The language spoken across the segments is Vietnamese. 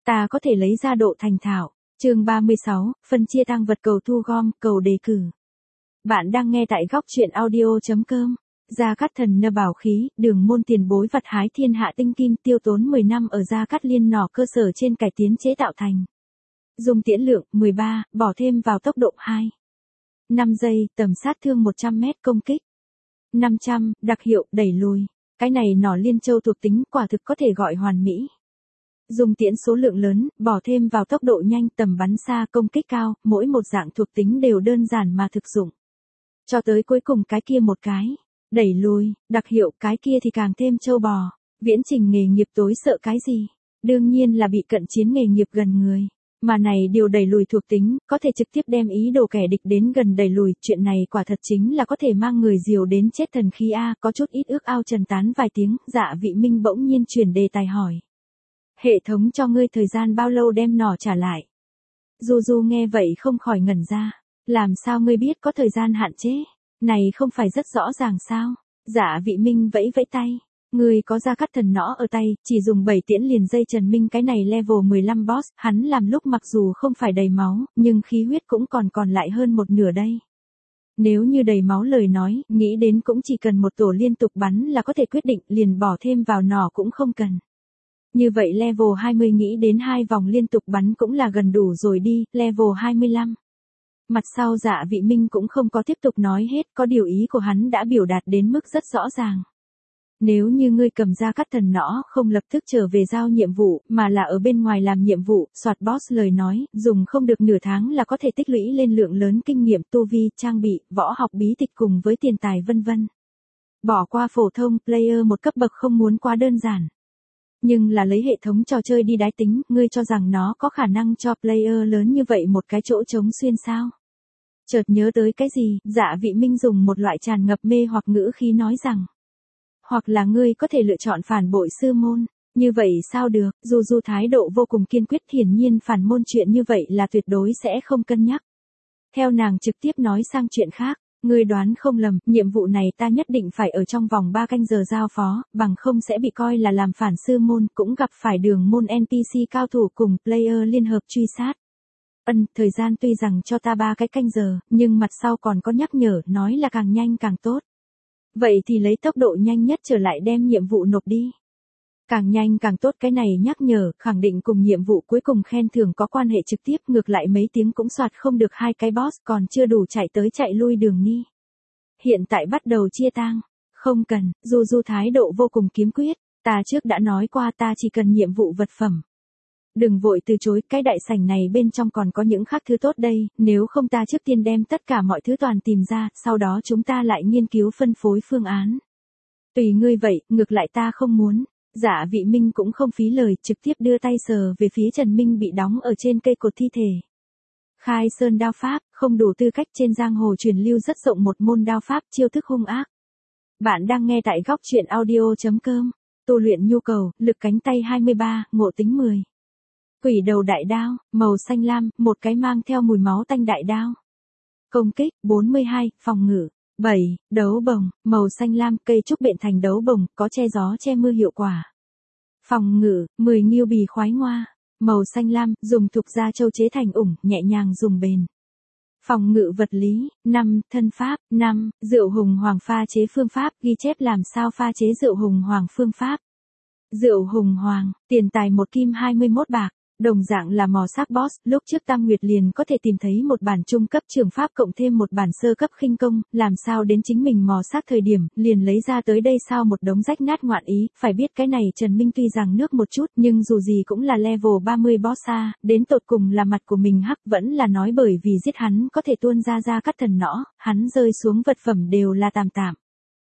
ta có thể lấy ra độ thành thạo. Chương 36, phân chia tang vật cầu thu gom, cầu đề cử. Bạn đang nghe tại góc truyện audio.com. Gia Cát Thần nơ bảo khí, đường môn tiền bối vật hái thiên hạ tinh kim, tiêu tốn 10 năm ở Gia Cát Liên nỏ cơ sở trên cải tiến chế tạo thành. Dùng tiễn lượng 13, bỏ thêm vào tốc độ 2. 5 giây, tầm sát thương 100 mét công kích. 500, đặc hiệu, đẩy lùi. Cái này nỏ liên châu thuộc tính quả thực có thể gọi hoàn mỹ. Dùng tiễn số lượng lớn, bỏ thêm vào tốc độ nhanh, tầm bắn xa, công kích cao, mỗi một dạng thuộc tính đều đơn giản mà thực dụng. Cho tới cuối cùng cái kia một cái. Đẩy lùi, đặc hiệu, cái kia thì càng thêm trâu bò. Viễn trình nghề nghiệp tối sợ cái gì? Đương nhiên là bị cận chiến nghề nghiệp gần người. Mà này điều đẩy lùi thuộc tính, có thể trực tiếp đem ý đồ kẻ địch đến gần đẩy lùi, chuyện này quả thật chính là có thể mang người diều đến chết thần khí a. Có chút ít ước ao trần tán vài tiếng, Dạ Vị Minh bỗng nhiên chuyển đề tài hỏi. Hệ thống cho ngươi thời gian bao lâu đem nỏ trả lại? Du Du nghe vậy không khỏi ngẩn ra. Làm sao ngươi biết có thời gian hạn chế? Này không phải rất rõ ràng sao? Dạ Vị Minh vẫy vẫy tay. Ngươi có Gia Cát Thần nỏ ở tay, chỉ dùng 7 tiễn liền dây Trần Minh cái này level 15 boss, hắn làm lúc mặc dù không phải đầy máu, nhưng khí huyết cũng còn lại hơn một nửa đây. Nếu như đầy máu lời nói, nghĩ đến cũng chỉ cần một tổ liên tục bắn là có thể quyết định, liền bỏ thêm vào nỏ cũng không cần. Như vậy level 20 nghĩ đến 2 vòng liên tục bắn cũng là gần đủ rồi đi, level 25. Mặt sau Dạ Vị Minh cũng không có tiếp tục nói hết, có điều ý của hắn đã biểu đạt đến mức rất rõ ràng. Nếu như ngươi cầm Gia Cát Thần nỏ không lập tức trở về giao nhiệm vụ, mà là ở bên ngoài làm nhiệm vụ, soạt boss lời nói, dùng không được nửa tháng là có thể tích lũy lên lượng lớn kinh nghiệm, tu vi, trang bị, võ học bí tịch cùng với tiền tài vân vân. Bỏ qua phổ thông player một cấp bậc không muốn quá đơn giản. Nhưng là lấy hệ thống trò chơi đi đái tính, ngươi cho rằng nó có khả năng cho player lớn như vậy một cái chỗ trống xuyên sao? Chợt nhớ tới cái gì, Dạ Vị Minh dùng một loại tràn ngập mê hoặc ngữ khí nói rằng. Hoặc là ngươi có thể lựa chọn phản bội sư môn. Như vậy sao được, Du Du thái độ vô cùng kiên quyết, hiển nhiên phản môn chuyện như vậy là tuyệt đối sẽ không cân nhắc. Theo nàng trực tiếp nói sang chuyện khác. Ngươi đoán không lầm, nhiệm vụ này ta nhất định phải ở trong vòng 3 canh giờ giao phó, bằng không sẽ bị coi là làm phản sư môn, cũng gặp phải đường môn NPC cao thủ cùng player liên hợp truy sát. Thời gian tuy rằng cho ta 3 cái canh giờ, nhưng mặt sau còn có nhắc nhở, nói là càng nhanh càng tốt. Vậy thì lấy tốc độ nhanh nhất trở lại đem nhiệm vụ nộp đi. Càng nhanh càng tốt, cái này nhắc nhở, khẳng định cùng nhiệm vụ cuối cùng khen thưởng có quan hệ trực tiếp, ngược lại mấy tiếng cũng soạt không được 2 cái boss, còn chưa đủ chạy tới chạy lui đường ni. Hiện tại bắt đầu chia tang. Không cần, Du Du thái độ vô cùng kiên quyết, ta trước đã nói qua ta chỉ cần nhiệm vụ vật phẩm. Đừng vội từ chối, cái đại sảnh này bên trong còn có những khác thứ tốt đây, nếu không ta trước tiên đem tất cả mọi thứ toàn tìm ra, sau đó chúng ta lại nghiên cứu phân phối phương án. Tùy ngươi vậy, ngược lại ta không muốn. Dạ Vị Minh cũng không phí lời, trực tiếp đưa tay sờ về phía Trần Minh bị đóng ở trên cây cột thi thể. Khai sơn đao pháp, không đủ tư cách, trên giang hồ truyền lưu rất rộng một môn đao pháp, chiêu thức hung ác. Bạn đang nghe tại góc truyện audio.com. Tu luyện nhu cầu, lực cánh tay 23, ngộ tính 10. Quỷ đầu đại đao, màu xanh lam, một cái mang theo mùi máu tanh đại đao. Công kích, 42, phòng ngự, 7, đấu bồng, màu xanh lam, cây trúc bện thành đấu bồng, có che gió che mưa hiệu quả. Phòng ngự, 10 nghiêu bì khoái ngoa, màu xanh lam, dùng thục gia châu chế thành ủng, nhẹ nhàng dùng bền. Phòng ngự vật lý, 5, thân pháp, 5, rượu hùng hoàng pha chế phương pháp, ghi chép làm sao pha chế rượu hùng hoàng phương pháp. Rượu hùng hoàng, tiền tài 1 kim 21 bạc. Đồng dạng là mò xác boss, lúc trước Tam Nguyệt liền có thể tìm thấy một bản trung cấp trường pháp cộng thêm một bản sơ cấp khinh công, làm sao đến chính mình mò xác thời điểm, liền lấy ra tới đây sao một đống rách nát ngoạn ý, phải biết cái này Trần Minh tuy rằng nước một chút, nhưng dù gì cũng là level 30 boss a, đến tột cùng là mặt của mình hắc, vẫn là nói bởi vì giết hắn có thể tuôn ra Gia Cát Thần nỏ, hắn rơi xuống vật phẩm đều là tạm tạm.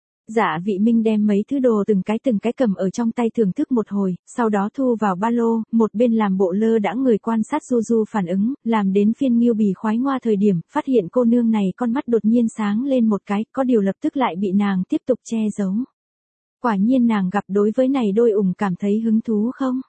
Dạ Vị Minh đem mấy thứ đồ từng cái cầm ở trong tay thưởng thức một hồi, sau đó thu vào ba lô, một bên làm bộ lơ đãng người quan sát Du Du phản ứng, làm đến phiên Nghiêu bì khoái ngoa thời điểm, phát hiện cô nương này con mắt đột nhiên sáng lên một cái, có điều lập tức lại bị nàng tiếp tục che giấu. Quả nhiên nàng gặp đối với này đôi ủng cảm thấy hứng thú không?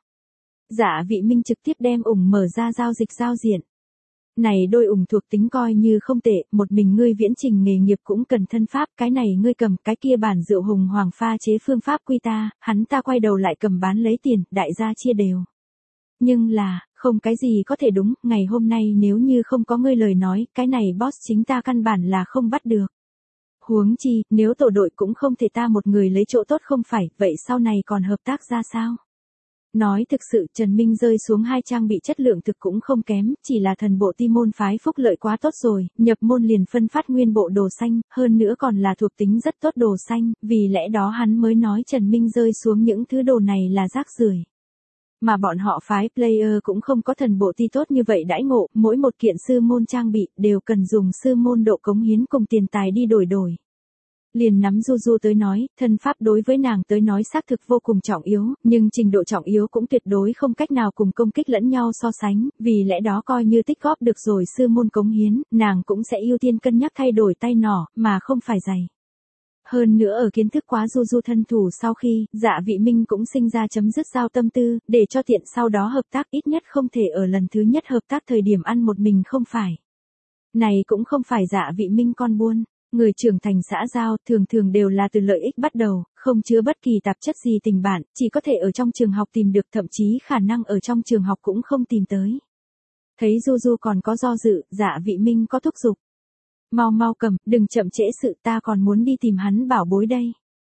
Dạ Vị Minh trực tiếp đem ủng mở ra giao dịch giao diện. Này đôi ủng thuộc tính coi như không tệ, một mình ngươi viễn trình nghề nghiệp cũng cần thân pháp, cái này ngươi cầm, cái kia bản rượu hùng hoàng pha chế phương pháp quy ta, hắn ta quay đầu lại cầm bán lấy tiền, đại gia chia đều. Nhưng là, Không cái gì có thể đúng, ngày hôm nay nếu như không có ngươi lời nói, cái này boss chính ta căn bản là không bắt được. Huống chi, nếu tổ đội cũng không thể ta một người lấy chỗ tốt không phải, vậy sau này còn hợp tác ra sao? Nói thực sự Trần Minh rơi xuống 2 trang bị chất lượng thực cũng không kém, chỉ là thần bộ ti môn phái phúc lợi quá tốt rồi, nhập môn liền phân phát nguyên bộ đồ xanh, hơn nữa còn là thuộc tính rất tốt đồ xanh, vì lẽ đó hắn mới nói Trần Minh rơi xuống những thứ đồ này là rác rưởi. Mà bọn họ phái player cũng không có thần bộ ti tốt như vậy đãi ngộ, mỗi một kiện sư môn trang bị đều cần dùng sư môn độ cống hiến cùng tiền tài đi đổi. Liền nắm Du tới nói, thân pháp đối với nàng tới nói xác thực vô cùng trọng yếu, nhưng trình độ trọng yếu cũng tuyệt đối không cách nào cùng công kích lẫn nhau so sánh, vì lẽ đó coi như tích góp được rồi sư môn cống hiến, nàng cũng sẽ ưu tiên cân nhắc thay đổi tay nỏ, mà không phải giày. Hơn nữa ở kiến thức quá Du thân thủ sau khi, Dạ Vị Minh cũng sinh ra chấm dứt giao tâm tư, để cho tiện sau đó hợp tác ít nhất không thể ở lần thứ nhất hợp tác thời điểm ăn một mình không phải. Này cũng không phải Dạ Vị Minh con buôn. Người trưởng thành xã giao thường thường đều là từ lợi ích bắt đầu, không chứa bất kỳ tạp chất gì tình bạn, chỉ có thể ở trong trường học tìm được thậm chí khả năng ở trong trường học cũng không tìm tới. Thấy Du còn có do dự, Dạ Vị Minh có thúc giục. Mau cầm, đừng chậm trễ sự ta còn muốn đi tìm hắn bảo bối đây.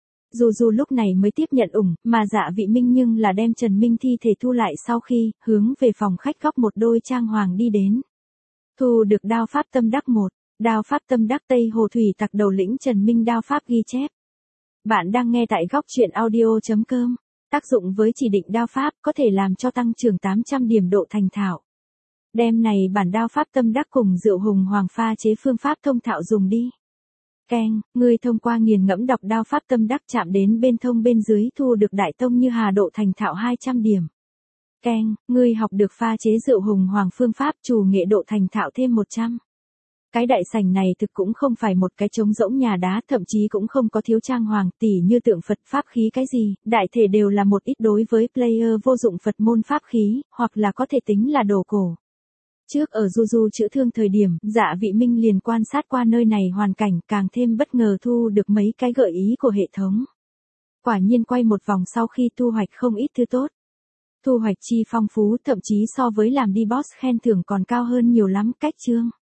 Du lúc này mới tiếp nhận ủng, mà Dạ Vị Minh nhưng là đem Trần Minh thi thể thu lại sau khi, hướng về phòng khách góc một đôi trang hoàng đi đến. Thu được đao pháp tâm đắc 1. Đao pháp tâm đắc Tây Hồ Thủy Tặc đầu lĩnh Trần Minh đao pháp ghi chép. Bạn đang nghe tại góc truyện audio.com. Tác dụng với chỉ định đao pháp có thể làm cho tăng trưởng 800 điểm độ thành thạo. Đem này bản đao pháp tâm đắc cùng rượu hùng hoàng pha chế phương pháp thông thạo dùng đi. Keng, ngươi thông qua nghiền ngẫm đọc đao pháp tâm đắc chạm đến bên thông bên dưới thu được đại tông như hà độ thành thạo 200 điểm. Keng, ngươi học được pha chế rượu hùng hoàng phương pháp chủ nghệ độ thành thạo thêm 100. Cái đại sảnh này thực cũng không phải một cái trống rỗng nhà đá, thậm chí cũng không có thiếu trang hoàng, tỉ như tượng Phật pháp khí cái gì, đại thể đều là một ít đối với player vô dụng Phật môn pháp khí, hoặc là có thể tính là đồ cổ. Trước ở Du chữa thương thời điểm, Dạ Vị Minh liền quan sát qua nơi này hoàn cảnh, càng thêm bất ngờ thu được mấy cái gợi ý của hệ thống. Quả nhiên quay một vòng sau khi thu hoạch không ít thứ tốt. Thu hoạch chi phong phú, thậm chí so với làm đi boss khen thưởng còn cao hơn nhiều lắm, cách chương.